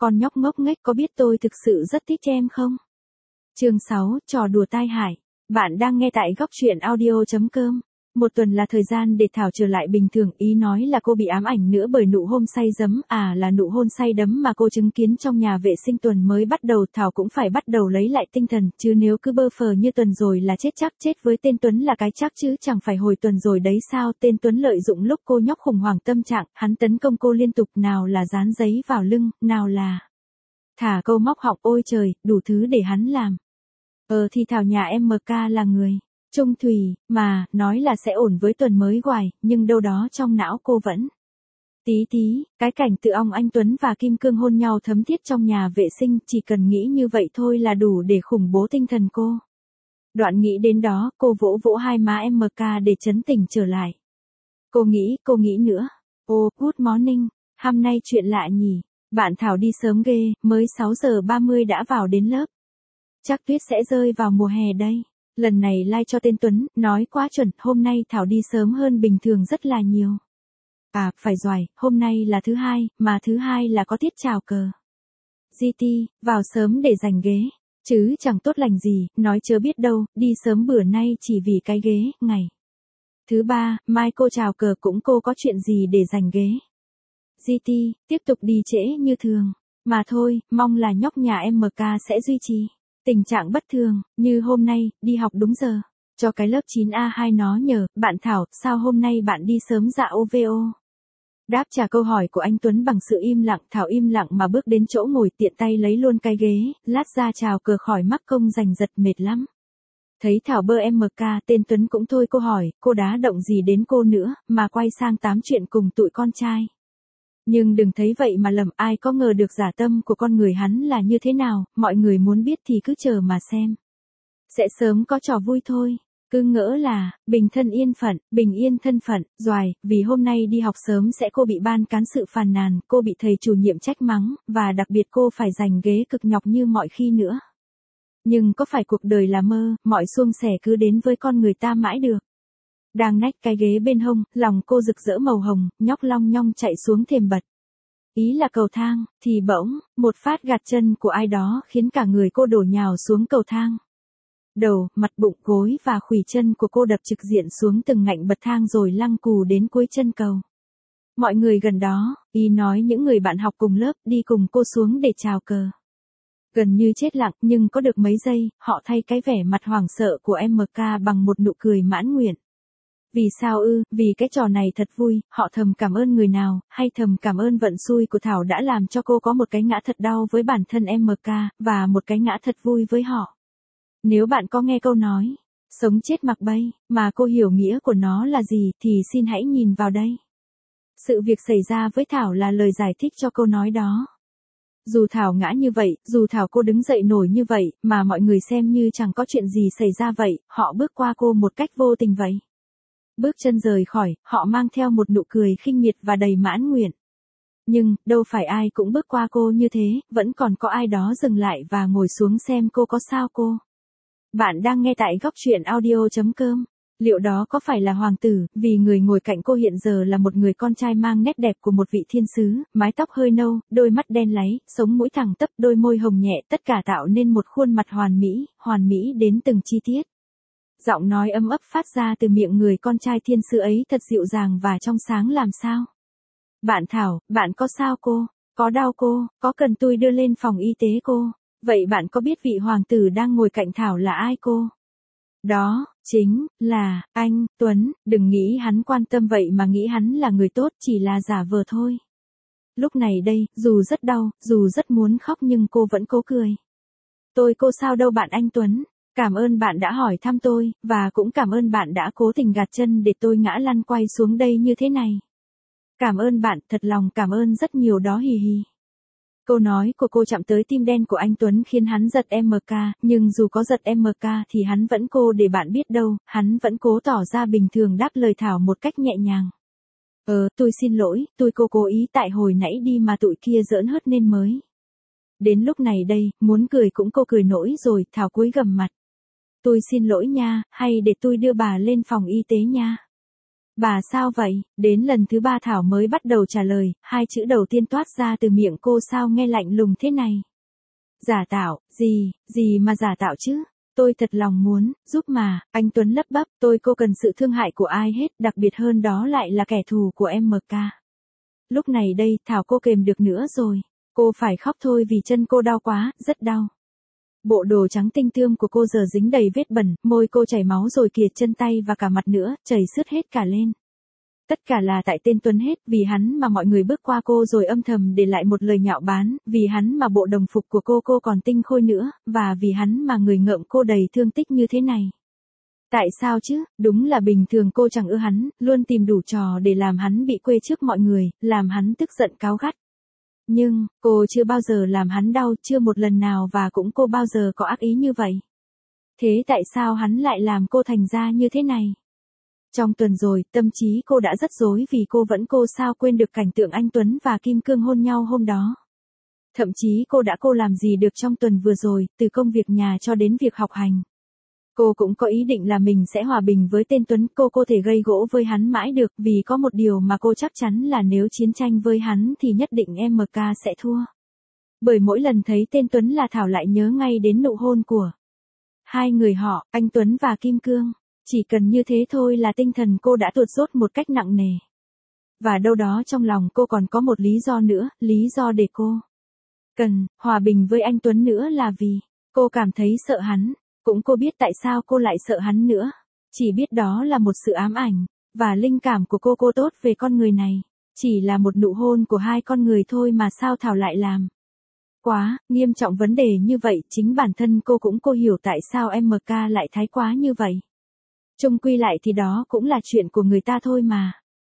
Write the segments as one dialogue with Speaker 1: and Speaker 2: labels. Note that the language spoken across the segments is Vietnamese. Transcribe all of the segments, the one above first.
Speaker 1: con nhóc ngốc nghếch có biết tôi thực sự rất thích em không? Chương 6, trò đùa tai hại. Bạn đang nghe tại góc truyện audio.com. Một tuần là thời gian để Thảo trở lại bình thường, ý nói là cô bị ám ảnh nữa bởi nụ hôn say đắm, là nụ hôn say đắm mà cô chứng kiến trong nhà vệ sinh tuần mới bắt đầu. Thảo cũng phải bắt đầu lấy lại tinh thần, chứ nếu cứ bơ phờ như Tuần rồi là chết chắc. Chết với tên Tuấn là cái chắc chứ chẳng phải hồi Tuần rồi đấy sao. Tên Tuấn lợi dụng lúc cô nhóc khủng hoảng tâm trạng, hắn tấn công cô liên tục, nào là dán giấy vào lưng, nào là thả câu móc họng, ôi trời, đủ thứ để hắn làm. Thì Thảo nhà em MK là người trung thủy, mà, nói là sẽ ổn với Tuần mới hoài, nhưng đâu đó trong não cô vẫn tí, cái cảnh tự ong anh Tuấn và Kim Cương hôn nhau thấm thiết trong nhà vệ sinh, chỉ cần nghĩ như vậy thôi là đủ để khủng bố tinh thần cô. Đoạn nghĩ đến đó, cô vỗ vỗ hai má em MK để trấn tỉnh trở lại. Cô nghĩ nữa. Good morning, hôm nay chuyện lạ nhỉ, bạn Thảo đi sớm ghê, mới 6:30 đã vào đến lớp. Chắc tuyết sẽ rơi vào mùa hè đây. Lần này like cho tên Tuấn, nói quá chuẩn, hôm nay Thảo đi sớm hơn bình thường rất là nhiều. Phải rồi, hôm nay là thứ hai, mà thứ hai là có tiết chào cờ. GT, vào sớm để giành ghế, chứ chẳng tốt lành gì, nói chớ biết đâu, đi sớm bữa nay chỉ vì cái ghế, ngày thứ ba, mai cô chào cờ cũng cô có chuyện gì để giành ghế. GT, tiếp tục đi trễ như thường, mà thôi, mong là nhóc nhà em MK sẽ duy trì tình trạng bất thường, như hôm nay, đi học đúng giờ. Cho cái lớp 9A2 nó nhờ, bạn Thảo, sao hôm nay bạn đi sớm dạ OVO? Đáp trả câu hỏi của anh Tuấn bằng sự im lặng, Thảo im lặng mà bước đến chỗ ngồi, tiện tay lấy luôn cái ghế, lát ra chào cờ khỏi mắc công giành giật mệt lắm. Thấy Thảo bơ em MK, tên Tuấn cũng thôi cô hỏi, cô đá động gì đến cô nữa, mà quay sang tám chuyện cùng tụi con trai. Nhưng đừng thấy vậy mà lầm, ai có ngờ được giả tâm của con người hắn là như thế nào, mọi người muốn biết thì cứ chờ mà xem. Sẽ sớm có trò vui thôi, cứ ngỡ là, bình yên thân phận, doài, vì hôm nay đi học sớm sẽ cô bị ban cán sự phàn nàn, cô bị thầy chủ nhiệm trách mắng, và đặc biệt cô phải giành ghế cực nhọc như mọi khi nữa. Nhưng có phải cuộc đời là mơ, mọi suông sẻ cứ đến với con người ta mãi được. Đang nách cái ghế bên hông, lòng cô rực rỡ màu hồng, nhóc long nhong chạy xuống thềm bật. Ý là cầu thang, thì bỗng, một phát gạt chân của ai đó khiến cả người cô đổ nhào xuống cầu thang. Đầu, mặt, bụng, gối và khuỷu chân của cô đập trực diện xuống từng ngạnh bậc thang rồi lăng cù đến cuối chân cầu. Mọi người gần đó, ý nói những người bạn học cùng lớp, đi cùng cô xuống để chào cờ. Gần như chết lặng, nhưng có được mấy giây, họ thay cái vẻ mặt hoảng sợ của em MK bằng một nụ cười mãn nguyện. Vì sao ư? Vì cái trò này thật vui, họ thầm cảm ơn người nào, hay thầm cảm ơn vận xui của Thảo đã làm cho cô có một cái ngã thật đau với bản thân em MK, và một cái ngã thật vui với họ. Nếu bạn có nghe câu nói, sống chết mặc bay, mà cô hiểu nghĩa của nó là gì, thì xin hãy nhìn vào đây. Sự việc xảy ra với Thảo là lời giải thích cho câu nói đó. Dù Thảo ngã như vậy, dù Thảo cô đứng dậy nổi như vậy, mà mọi người xem như chẳng có chuyện gì xảy ra vậy, họ bước qua cô một cách vô tình vậy. Bước chân rời khỏi, họ mang theo một nụ cười khinh miệt và đầy mãn nguyện. Nhưng, đâu phải ai cũng bước qua cô như thế, vẫn còn có ai đó dừng lại và ngồi xuống xem cô có sao cô. Bạn đang nghe tại góc truyện audio.com. Liệu đó có phải là hoàng tử, vì người ngồi cạnh cô hiện giờ là một người con trai mang nét đẹp của một vị thiên sứ, mái tóc hơi nâu, đôi mắt đen láy, sống mũi thẳng tắp, đôi môi hồng nhẹ, tất cả tạo nên một khuôn mặt hoàn mỹ đến từng chi tiết. Giọng nói ấm ấp phát ra từ miệng người con trai thiên sứ ấy thật dịu dàng và trong sáng làm sao. Bạn Thảo, bạn có sao cô? Có đau cô? Có cần tôi đưa lên phòng y tế cô? Vậy bạn có biết vị hoàng tử đang ngồi cạnh Thảo là ai cô? Đó, chính là anh Tuấn, đừng nghĩ hắn quan tâm vậy mà nghĩ hắn là người tốt, chỉ là giả vờ thôi. Lúc này đây, dù rất đau, dù rất muốn khóc nhưng cô vẫn cố cười. Cô sao đâu bạn anh Tuấn, cảm ơn bạn đã hỏi thăm tôi, và cũng cảm ơn bạn đã cố tình gạt chân để tôi ngã lăn quay xuống đây như thế này. Cảm ơn bạn, thật lòng cảm ơn rất nhiều đó hì hì. Câu nói của cô chạm tới tim đen của anh Tuấn khiến hắn giật MK, nhưng dù có giật MK thì hắn vẫn cố để bạn biết đâu, hắn vẫn cố tỏ ra bình thường đáp lời Thảo một cách nhẹ nhàng. Tôi xin lỗi, cô cố ý tại hồi nãy đi mà tụi kia giỡn hớt nên mới. Đến lúc này đây, muốn cười cũng cô cười nỗi rồi, Thảo cúi gằm mặt. Tôi xin lỗi nha, hay để tôi đưa bà lên phòng y tế nha. Bà sao vậy? Đến lần thứ 3 Thảo mới bắt đầu trả lời, hai chữ đầu tiên toát ra từ miệng cô sao nghe lạnh lùng thế này. Giả tạo, gì mà giả tạo chứ? Tôi thật lòng muốn, giúp mà, anh Tuấn lắp bắp, cô cần sự thương hại của ai hết, đặc biệt hơn đó lại là kẻ thù của em MK. Lúc này đây, Thảo cô kềm được nữa rồi. Cô phải khóc thôi vì chân cô đau quá, rất đau. Bộ đồ trắng tinh tươm của cô giờ dính đầy vết bẩn, môi cô chảy máu rồi kìa, chân tay và cả mặt nữa, chảy sướt hết cả lên. Tất cả là tại tên Tuấn hết, vì hắn mà mọi người bước qua cô rồi âm thầm để lại một lời nhạo báng, vì hắn mà bộ đồng phục của cô còn tinh khôi nữa, và vì hắn mà người ngợm cô đầy thương tích như thế này. Tại sao chứ, đúng là bình thường cô chẳng ưa hắn, luôn tìm đủ trò để làm hắn bị quê trước mọi người, làm hắn tức giận cáu gắt. Nhưng, cô chưa bao giờ làm hắn đau, chưa một lần nào, và cũng cô bao giờ có ác ý như vậy. Thế tại sao hắn lại làm cô thành ra như thế này? Trong tuần rồi, tâm trí cô đã rất rối vì cô sao quên được cảnh tượng anh Tuấn và Kim Cương hôn nhau hôm đó. Thậm chí cô làm gì được trong tuần vừa rồi, từ công việc nhà cho đến việc học hành. Cô cũng có ý định là mình sẽ hòa bình với tên Tuấn, cô thể gây gỗ với hắn mãi được, vì có một điều mà cô chắc chắn là nếu chiến tranh với hắn thì nhất định MK sẽ thua. Bởi mỗi lần thấy tên Tuấn là Thảo lại nhớ ngay đến nụ hôn của hai người họ, anh Tuấn và Kim Cương. Chỉ cần như thế thôi là tinh thần cô đã tuột dốt một cách nặng nề. Và đâu đó trong lòng cô còn có một lý do nữa, lý do để cô cần hòa bình với anh Tuấn nữa là vì cô cảm thấy sợ hắn. Cũng cô biết tại sao cô lại sợ hắn nữa. Chỉ biết đó là một sự ám ảnh, và linh cảm của cô tốt về con người này. Chỉ là một nụ hôn của hai con người thôi mà sao Thảo lại làm quá nghiêm trọng vấn đề như vậy. Chính bản thân cô hiểu tại sao MK lại thái quá như vậy. Chung quy lại thì đó cũng là chuyện của người ta thôi mà.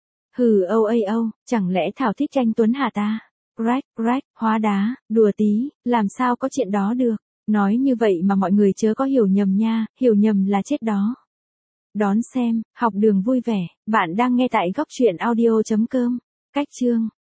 Speaker 1: Chẳng lẽ Thảo thích anh Tuấn hả ta? Hóa đá, đùa tí, làm sao có chuyện đó được. Nói như vậy mà mọi người chớ có hiểu nhầm nha, hiểu nhầm là chết đó. Đón xem, học đường vui vẻ, bạn đang nghe tại góc truyện audio.com. Cách chương